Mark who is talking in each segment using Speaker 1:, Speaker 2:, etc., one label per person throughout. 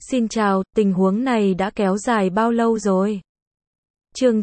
Speaker 1: Xin chào, tình huống này đã kéo dài bao lâu rồi? Chương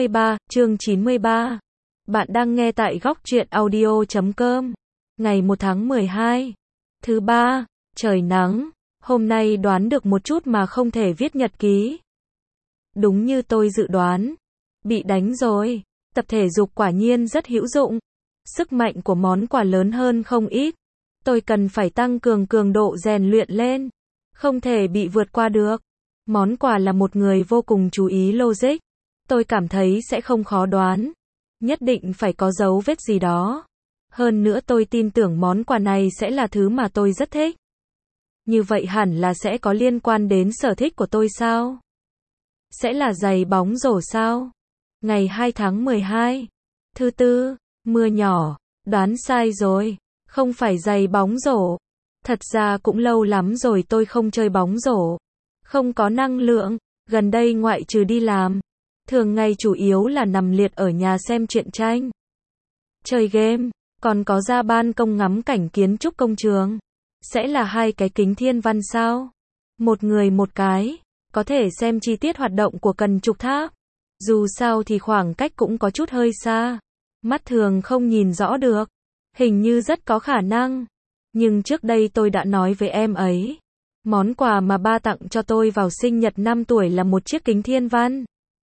Speaker 1: 93. Bạn đang nghe tại góc truyện audio.com. Ngày 1 tháng 12. Thứ ba, trời nắng. Hôm nay đoán được một chút mà không thể viết nhật ký. Đúng như tôi dự đoán. Bị đánh rồi. Tập thể dục quả nhiên rất hữu dụng. Sức mạnh của món quà lớn hơn không ít. Tôi cần phải tăng cường cường độ rèn luyện lên. Không thể bị vượt qua được. Món quà là một người vô cùng chú ý logic. Tôi cảm thấy sẽ không khó đoán. Nhất định phải có dấu vết gì đó. Hơn nữa tôi tin tưởng món quà này sẽ là thứ mà tôi rất thích. Như vậy hẳn là sẽ có liên quan đến sở thích của tôi sao? Sẽ là giày bóng rổ sao? Ngày 2 tháng 12. Thứ tư, mưa nhỏ. Đoán sai rồi. Không phải giày bóng rổ. Thật ra cũng lâu lắm rồi tôi không chơi bóng rổ. Không có năng lượng. Gần đây ngoại trừ đi làm. Thường ngày chủ yếu là nằm liệt ở nhà xem truyện tranh. Chơi game. Còn có ra ban công ngắm cảnh kiến trúc công trường. Sẽ là 2 cái kính thiên văn sao? Một người một cái. Có thể xem chi tiết hoạt động của cần trục tháp. Dù sao thì khoảng cách cũng có chút hơi xa. Mắt thường không nhìn rõ được. Hình như rất có khả năng. Nhưng trước đây tôi đã nói với em ấy. Món quà mà ba tặng cho tôi vào sinh nhật 5 tuổi là một chiếc kính thiên văn.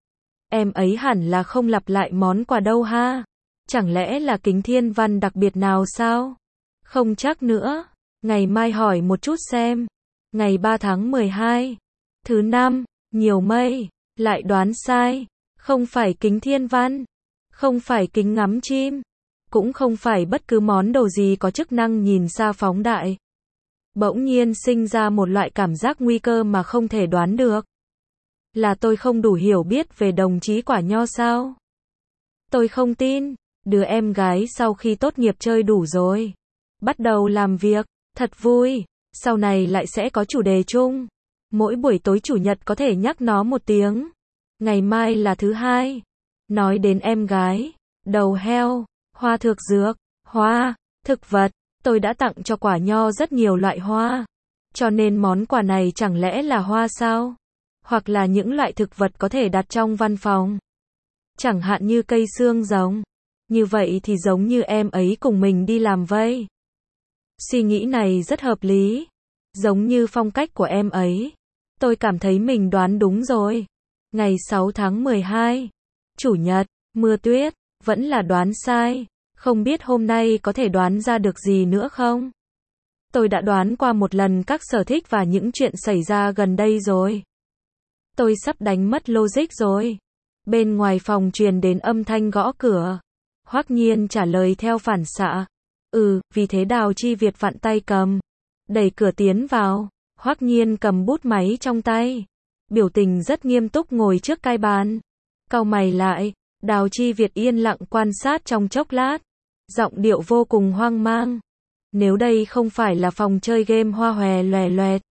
Speaker 1: Em ấy hẳn là không lặp lại món quà đâu ha. Chẳng lẽ là kính thiên văn đặc biệt nào sao? Không chắc nữa. Ngày mai hỏi một chút xem. Ngày 3 tháng 12. Thứ năm, nhiều mây. Lại đoán sai. Không phải kính thiên văn. Không phải kính ngắm chim. Cũng không phải bất cứ món đồ gì có chức năng nhìn xa phóng đại. Bỗng nhiên sinh ra một loại cảm giác nguy cơ mà không thể đoán được. Là tôi không đủ hiểu biết về đồng chí Quả Nho sao? Tôi không tin. Đứa em gái sau khi tốt nghiệp chơi đủ rồi. Bắt đầu làm việc. Thật vui. Sau này lại sẽ có chủ đề chung. Mỗi buổi tối chủ nhật có thể nhắc nó một tiếng. Ngày mai là thứ hai. Nói đến em gái. Đầu heo. Hoa thực dược. Hoa. Thực vật. Tôi đã tặng cho Quả Nho rất nhiều loại hoa. Cho nên món quà này chẳng lẽ là hoa sao? Hoặc là những loại thực vật có thể đặt trong văn phòng. Chẳng hạn như cây xương rồng. Như vậy thì giống như em ấy cùng mình đi làm vây. Suy nghĩ này rất hợp lý. Giống như phong cách của em ấy. Tôi cảm thấy mình đoán đúng rồi. Ngày 6 tháng 12. Chủ nhật. Mưa tuyết. Vẫn là đoán sai. Không biết hôm nay có thể đoán ra được gì nữa không? Tôi đã đoán qua một lần các sở thích và những chuyện xảy ra gần đây rồi. Tôi sắp đánh mất logic rồi. Bên ngoài phòng truyền đến âm thanh gõ cửa. Hoắc Nhiên trả lời theo phản xạ. Vì thế Đào Chi Việt vặn tay cầm. Đẩy cửa tiến vào. Hoắc Nhiên cầm bút máy trong tay. Biểu tình rất nghiêm túc ngồi trước cái bàn. Cau mày lại. Đào Chi Việt yên lặng quan sát trong chốc lát. Giọng điệu vô cùng hoang mang. Nếu đây không phải là phòng chơi game hoa hòe loè loẹt.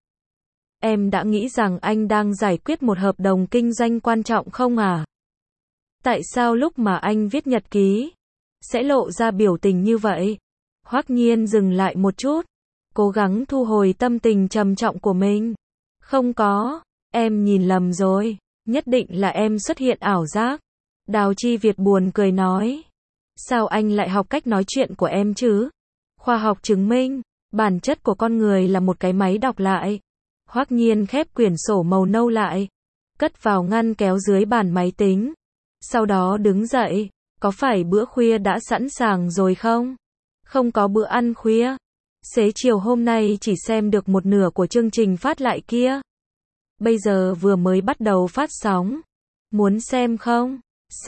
Speaker 1: Em đã nghĩ rằng anh đang giải quyết một hợp đồng kinh doanh quan trọng không à? Tại sao lúc mà anh viết nhật ký sẽ lộ ra biểu tình như vậy? Hoắc Nhiên dừng lại một chút. Cố gắng thu hồi tâm tình trầm trọng của mình. Không có. Em nhìn lầm rồi. Nhất định là em xuất hiện ảo giác. Đào Chi Việt buồn cười nói. Sao anh lại học cách nói chuyện của em chứ? Khoa học chứng minh, bản chất của con người là một cái máy đọc lại. Hoắc Nhiên khép quyển sổ màu nâu lại. Cất vào ngăn kéo dưới bàn máy tính. Sau đó đứng dậy. Có phải bữa khuya đã sẵn sàng rồi không? Không có bữa ăn khuya. Xế chiều hôm nay chỉ xem được một nửa của chương trình phát lại kia. Bây giờ vừa mới bắt đầu phát sóng. Muốn xem không?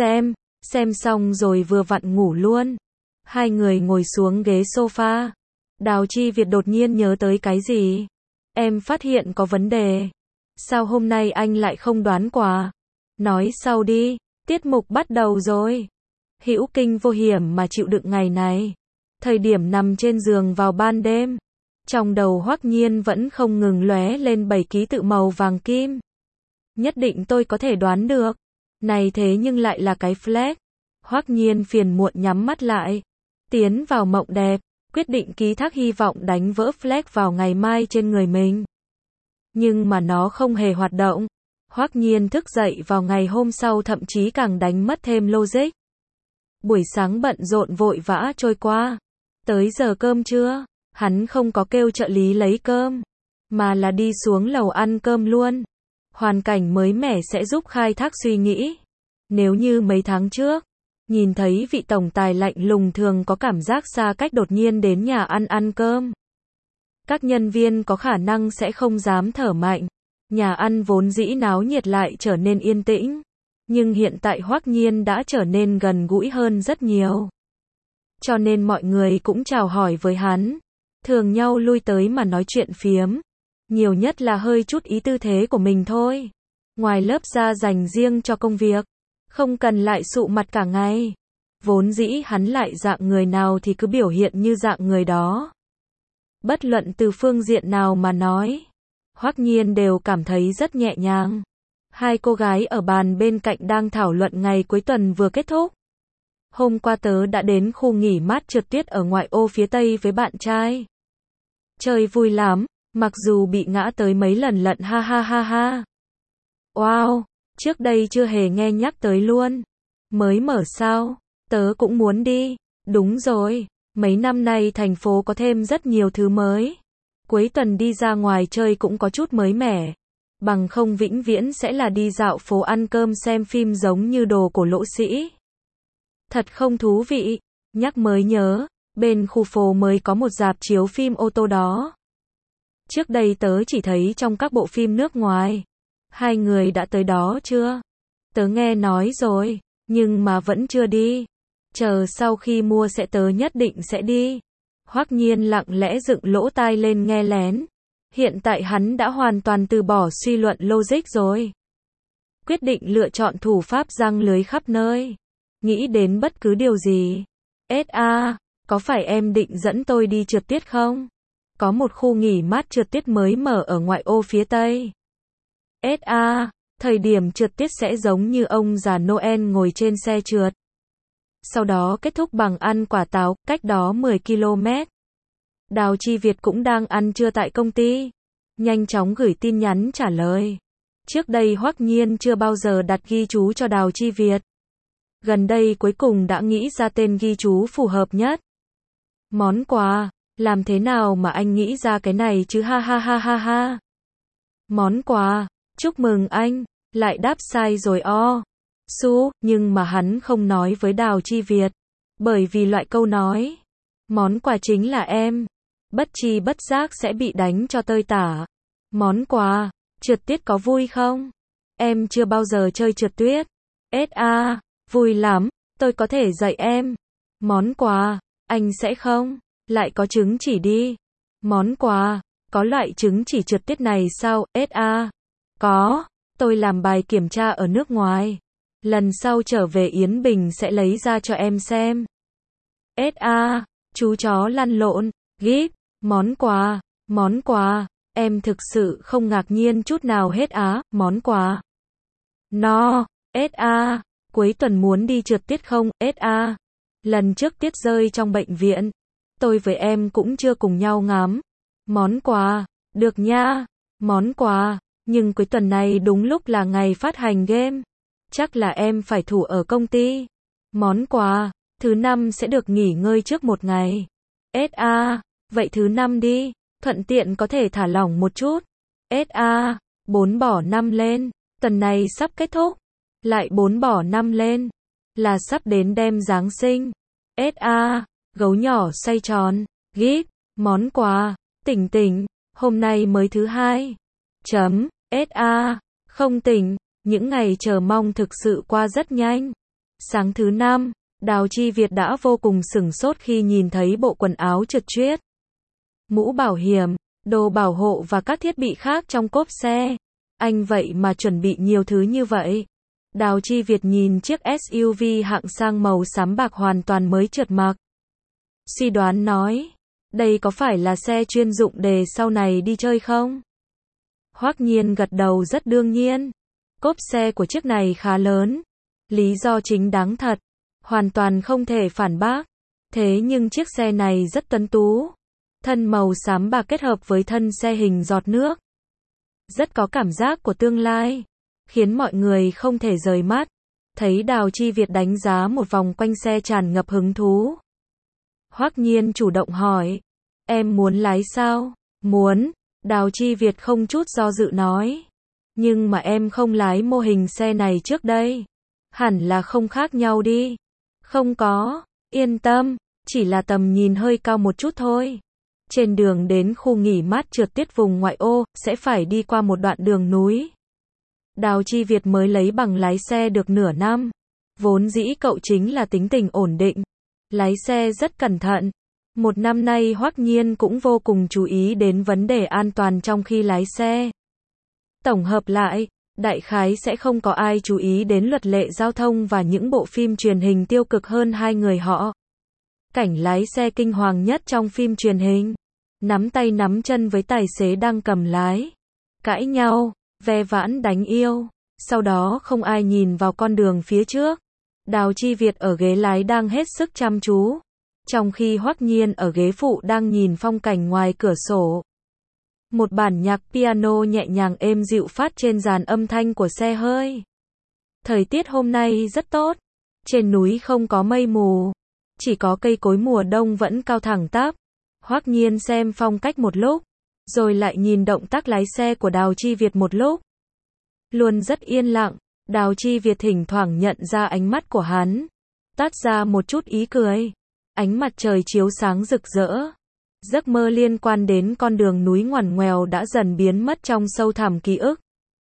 Speaker 1: Xem xong rồi vừa vặn ngủ luôn. Hai người ngồi xuống ghế sofa. Đào Chi Việt đột nhiên nhớ tới cái gì. Em phát hiện có vấn đề. Sao hôm nay anh lại không đoán quà? Nói sau đi, tiết mục bắt đầu rồi. Hữu kinh vô hiểm mà chịu đựng ngày này. Thời điểm nằm trên giường vào ban đêm. Trong đầu Hoắc Nhiên vẫn không ngừng lóe lên 7 ký tự màu vàng kim. Nhất định tôi có thể đoán được. Này thế nhưng lại là cái flag. Hoắc Nhiên phiền muộn nhắm mắt lại. Tiến vào mộng đẹp. Quyết định ký thác hy vọng đánh vỡ flag vào ngày mai trên người mình. nhưng mà nó không hề hoạt động. Hoắc Nhiên thức dậy vào ngày hôm sau thậm chí càng đánh mất thêm logic. Buổi sáng bận rộn vội vã trôi qua. Tới giờ cơm trưa, hắn không có kêu trợ lý lấy cơm, mà là đi xuống lầu ăn cơm luôn. Hoàn cảnh mới mẻ sẽ giúp khai thác suy nghĩ. Nếu như mấy tháng trước, nhìn thấy vị tổng tài lạnh lùng thường có cảm giác xa cách, đột nhiên đến nhà ăn cơm. Các nhân viên có khả năng sẽ không dám thở mạnh. Nhà ăn vốn dĩ náo nhiệt lại trở nên yên tĩnh. Nhưng hiện tại Hoắc Nhiên đã trở nên gần gũi hơn rất nhiều. Cho nên mọi người cũng chào hỏi với hắn. Thường nhau lui tới mà nói chuyện phiếm. Nhiều nhất là hơi chút ý tư thế của mình thôi. Ngoài lớp ra dành riêng cho công việc. Không cần lại sụ mặt cả ngày. Vốn dĩ hắn lại dạng người nào thì cứ biểu hiện như dạng người đó. Bất luận từ phương diện nào mà nói, Hoắc Nhiên đều cảm thấy rất nhẹ nhàng. Hai cô gái ở bàn bên cạnh đang thảo luận ngày cuối tuần vừa kết thúc. Hôm qua tớ đã đến khu nghỉ mát trượt tuyết ở ngoại ô phía Tây với bạn trai. Chơi vui lắm, mặc dù bị ngã tới mấy lần lận, ha ha ha ha. Wow, trước đây chưa hề nghe nhắc tới luôn. Mới mở sao? Tớ cũng muốn đi. Đúng rồi, mấy năm nay thành phố có thêm rất nhiều thứ mới. Cuối tuần đi ra ngoài chơi cũng có chút mới mẻ. Bằng không vĩnh viễn sẽ là đi dạo phố ăn cơm xem phim giống như đồ cổ lỗ sĩ. Thật không thú vị. Nhắc mới nhớ, bên khu phố mới có một rạp chiếu phim ô tô đó. Trước đây tớ chỉ thấy trong các bộ phim nước ngoài. Hai người đã tới đó chưa? Tớ nghe nói rồi, nhưng mà vẫn chưa đi. Chờ sau khi mua sẽ tớ nhất định sẽ đi. Hoắc Nhiên lặng lẽ dựng lỗ tai lên nghe lén. Hiện tại hắn đã hoàn toàn từ bỏ suy luận logic rồi. Quyết định lựa chọn thủ pháp giăng lưới khắp nơi. Nghĩ đến bất cứ điều gì. SA, có phải em định dẫn tôi đi trượt tuyết không? Có một khu nghỉ mát trượt tuyết mới mở ở ngoại ô phía Tây. SA, thời điểm trượt tuyết sẽ giống như ông già Noel ngồi trên xe trượt. Sau đó kết thúc bằng ăn quả táo, cách đó 10 km. Đào Chi Việt cũng đang ăn trưa tại công ty. Nhanh chóng gửi tin nhắn trả lời. Trước đây Hoắc Nhiên chưa bao giờ đặt ghi chú cho Đào Chi Việt. Gần đây cuối cùng đã nghĩ ra tên ghi chú phù hợp nhất. Món quà, làm thế nào mà anh nghĩ ra cái này chứ, ha ha ha ha ha. Món quà, chúc mừng anh, lại đáp sai rồi o. Nhưng mà hắn không nói với Đào Chi Việt. Bởi vì loại câu nói, món quà chính là em. Bất chi bất giác sẽ bị đánh cho tơi tả. Món quà, trượt tuyết có vui không? Em chưa bao giờ chơi trượt tuyết. SA, vui lắm, tôi có thể dạy em. Món quà, anh sẽ không? Lại có chứng chỉ đi. Món quà, có loại chứng chỉ trượt tuyết này sao? SA, có, tôi làm bài kiểm tra ở nước ngoài. Lần sau trở về Yến Bình sẽ lấy ra cho em xem. SA, chú chó lăn lộn, gíp, món quà, em thực sự không ngạc nhiên chút nào hết á, món quà. No, SA, cuối tuần muốn đi trượt tuyết không, SA. Lần trước tuyết rơi trong bệnh viện, tôi với em cũng chưa cùng nhau ngắm. Món quà, được nha, món quà, nhưng cuối tuần này đúng lúc là ngày phát hành game. Chắc là em phải thủ ở công ty. Món quà, thứ năm sẽ được nghỉ ngơi trước một ngày. SA, vậy thứ năm đi, thuận tiện có thể thả lỏng một chút. SA, 4 bỏ 5 lên, tuần này sắp kết thúc. Lại 4 bỏ 5 lên, là sắp đến đêm Giáng sinh. SA, gấu nhỏ xoay tròn, gíp, món quà, tỉnh, hôm nay mới thứ hai. SA, không tỉnh, những ngày chờ mong thực sự qua rất nhanh. Sáng thứ năm, Đào Chi Việt đã vô cùng sửng sốt khi nhìn thấy bộ quần áo trượt tuyết, mũ bảo hiểm, đồ bảo hộ và các thiết bị khác trong cốp xe. Anh vậy mà chuẩn bị nhiều thứ như vậy. Đào Chi Việt nhìn chiếc SUV hạng sang màu xám bạc hoàn toàn mới trượt mặc. Suy đoán nói, đây có phải là xe chuyên dụng để sau này đi chơi không? Hoắc Nhiên gật đầu rất đương nhiên. Cốp xe của chiếc này khá lớn. Lý do chính đáng thật. Hoàn toàn không thể phản bác. Thế nhưng chiếc xe này rất tuấn tú. Thân màu xám bạc kết hợp với thân xe hình giọt nước. rất có cảm giác của tương lai, khiến mọi người không thể rời mắt. Thấy Đào Chi Việt đánh giá một vòng quanh xe tràn ngập hứng thú. Hoắc Nhiên chủ động hỏi, em muốn lái sao? Muốn, Đào Chi Việt không chút do dự nói. Nhưng mà em không lái mô hình xe này trước đây. Hẳn là không khác nhau đi. Không có, yên tâm, chỉ là tầm nhìn hơi cao một chút thôi. Trên đường đến khu nghỉ mát trượt tuyết vùng ngoại ô, sẽ phải đi qua một đoạn đường núi. Đào Chi Việt mới lấy bằng lái xe được nửa năm. Vốn dĩ cậu chính là tính tình ổn định. Lái xe rất cẩn thận. Một năm nay Hoắc Nhiên cũng vô cùng chú ý đến vấn đề an toàn trong khi lái xe. Tổng hợp lại, đại khái sẽ không có ai chú ý đến luật lệ giao thông và những bộ phim truyền hình tiêu cực hơn hai người họ. Cảnh lái xe kinh hoàng nhất trong phim truyền hình. Nắm tay nắm chân với tài xế đang cầm lái. Cãi nhau, ve vãn đánh yêu. Sau đó không ai nhìn vào con đường phía trước. Đào Chi Việt ở ghế lái đang hết sức chăm chú. Trong khi Hoắc Nhiên ở ghế phụ đang nhìn phong cảnh ngoài cửa sổ. Một bản nhạc piano nhẹ nhàng êm dịu phát trên dàn âm thanh của xe hơi. Thời tiết hôm nay rất tốt. Trên núi không có mây mù. Chỉ có cây cối mùa đông vẫn cao thẳng tắp. Hoắc Nhiên xem phong cách một lúc. Rồi lại nhìn động tác lái xe của Đào Chi Việt một lúc. Luôn rất yên lặng. Đào Chi Việt thỉnh thoảng nhận ra ánh mắt của hắn. Toát ra một chút ý cười. Ánh mặt trời chiếu sáng rực rỡ. Giấc mơ liên quan đến con đường núi ngoằn ngoèo đã dần biến mất trong sâu thẳm ký ức.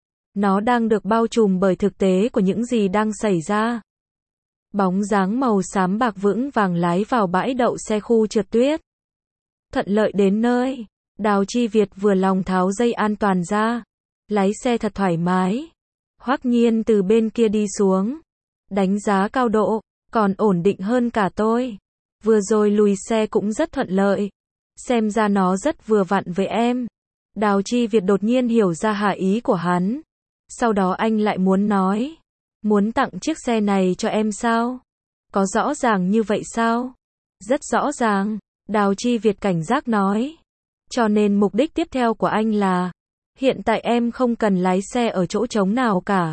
Speaker 1: Nó đang được bao trùm bởi thực tế của những gì đang xảy ra. Bóng dáng màu xám bạc vững vàng lái vào bãi đậu xe khu trượt tuyết. Thuận lợi đến nơi, Đào Chi Việt vừa lòng tháo dây an toàn ra. Lái xe thật thoải mái. Hoắc Nhiên từ bên kia đi xuống. Đánh giá cao độ, còn ổn định hơn cả tôi. Vừa rồi lùi xe cũng rất thuận lợi. Xem ra nó rất vừa vặn với em. Đào Chi Việt đột nhiên hiểu ra hạ ý của hắn. Sau đó anh lại muốn nói. Muốn tặng chiếc xe này cho em sao? Có rõ ràng như vậy sao? Rất rõ ràng. Đào Chi Việt cảnh giác nói. Cho nên mục đích tiếp theo của anh là. Hiện tại em không cần lái xe ở chỗ trống nào cả.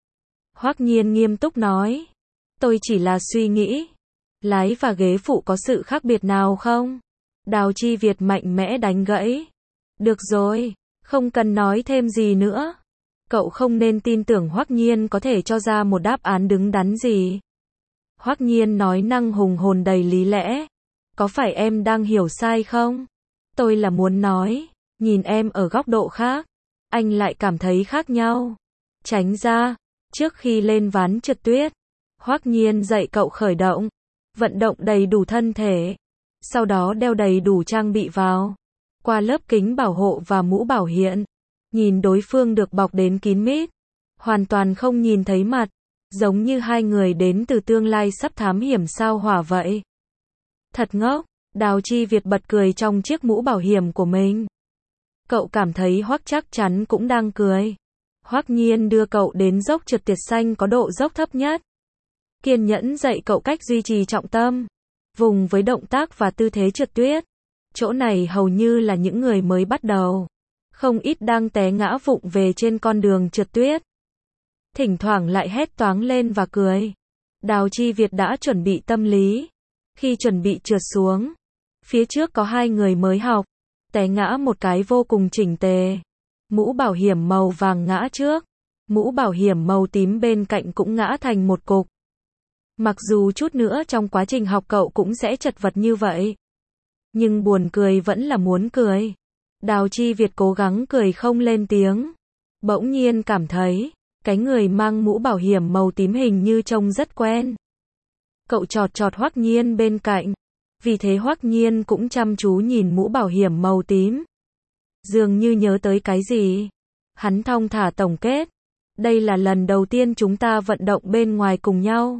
Speaker 1: Hoắc Nhiên nghiêm túc nói. Tôi chỉ là suy nghĩ. Lái và ghế phụ có sự khác biệt nào không? Đào Chi Việt mạnh mẽ đánh gãy. Được rồi, không cần nói thêm gì nữa. Cậu không nên tin tưởng Hoắc Nhiên có thể cho ra một đáp án đứng đắn gì. Hoắc Nhiên nói năng hùng hồn đầy lý lẽ. Có phải em đang hiểu sai không? Tôi là muốn nói, nhìn em ở góc độ khác, anh lại cảm thấy khác nhau. Tránh ra, trước khi lên ván trượt tuyết, Hoắc Nhiên dạy cậu khởi động, vận động đầy đủ thân thể, sau đó đeo đầy đủ trang bị vào, qua lớp kính bảo hộ và mũ bảo hiểm, nhìn đối phương được bọc đến kín mít, hoàn toàn không nhìn thấy mặt, giống như hai người đến từ tương lai sắp thám hiểm sao hỏa vậy. Thật ngốc, Đào Chi Việt bật cười trong chiếc mũ bảo hiểm của mình. Cậu cảm thấy Hoắc chắc chắn cũng đang cười. Hoắc Nhiên đưa cậu đến dốc trượt tuyết xanh có độ dốc thấp nhất. Kiên nhẫn dạy cậu cách duy trì trọng tâm, vùng với động tác và tư thế trượt tuyết. Chỗ này hầu như là những người mới bắt đầu. Không ít đang té ngã vụng về trên con đường trượt tuyết. Thỉnh thoảng lại hét toáng lên và cười. Đào Chi Việt đã chuẩn bị tâm lý. Khi chuẩn bị trượt xuống, phía trước có hai người mới học, té ngã một cái vô cùng chỉnh tề. Mũ bảo hiểm màu vàng ngã trước, mũ bảo hiểm màu tím bên cạnh cũng ngã thành một cục. Mặc dù chút nữa trong quá trình học cậu cũng sẽ chật vật như vậy, nhưng buồn cười vẫn là muốn cười. Đào Chi Việt cố gắng cười không lên tiếng. Bỗng nhiên cảm thấy, cái người mang mũ bảo hiểm màu tím hình như trông rất quen. Cậu chọt chọt Hoắc Nhiên bên cạnh. Vì thế Hoắc Nhiên cũng chăm chú nhìn mũ bảo hiểm màu tím. Dường như nhớ tới cái gì. Hắn thong thả tổng kết. Đây là lần đầu tiên chúng ta vận động bên ngoài cùng nhau.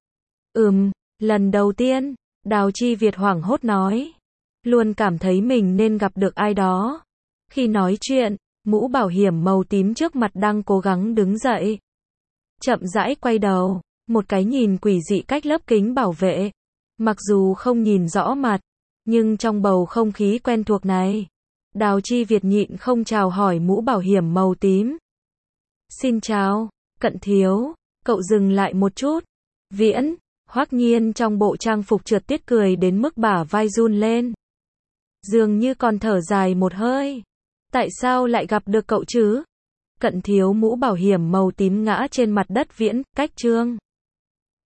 Speaker 1: Lần đầu tiên, Đào Chi Việt hoảng hốt nói. Luôn cảm thấy mình nên gặp được ai đó. Khi nói chuyện, mũ bảo hiểm màu tím trước mặt đang cố gắng đứng dậy. Chậm rãi quay đầu, một cái nhìn quỷ dị cách lớp kính bảo vệ. Mặc dù không nhìn rõ mặt, nhưng trong bầu không khí quen thuộc này, Đào Chi Việt nhịn không chào hỏi mũ bảo hiểm màu tím. Xin chào, Cận Thiếu, cậu dừng lại một chút. Viễn, Hoắc Nhiên trong bộ trang phục trượt tiết cười đến mức bả vai run lên. Dường như còn thở dài một hơi. Tại sao lại gặp được cậu chứ? Cận Thiếu mũ bảo hiểm màu tím ngã trên mặt đất. Viễn, cách Trương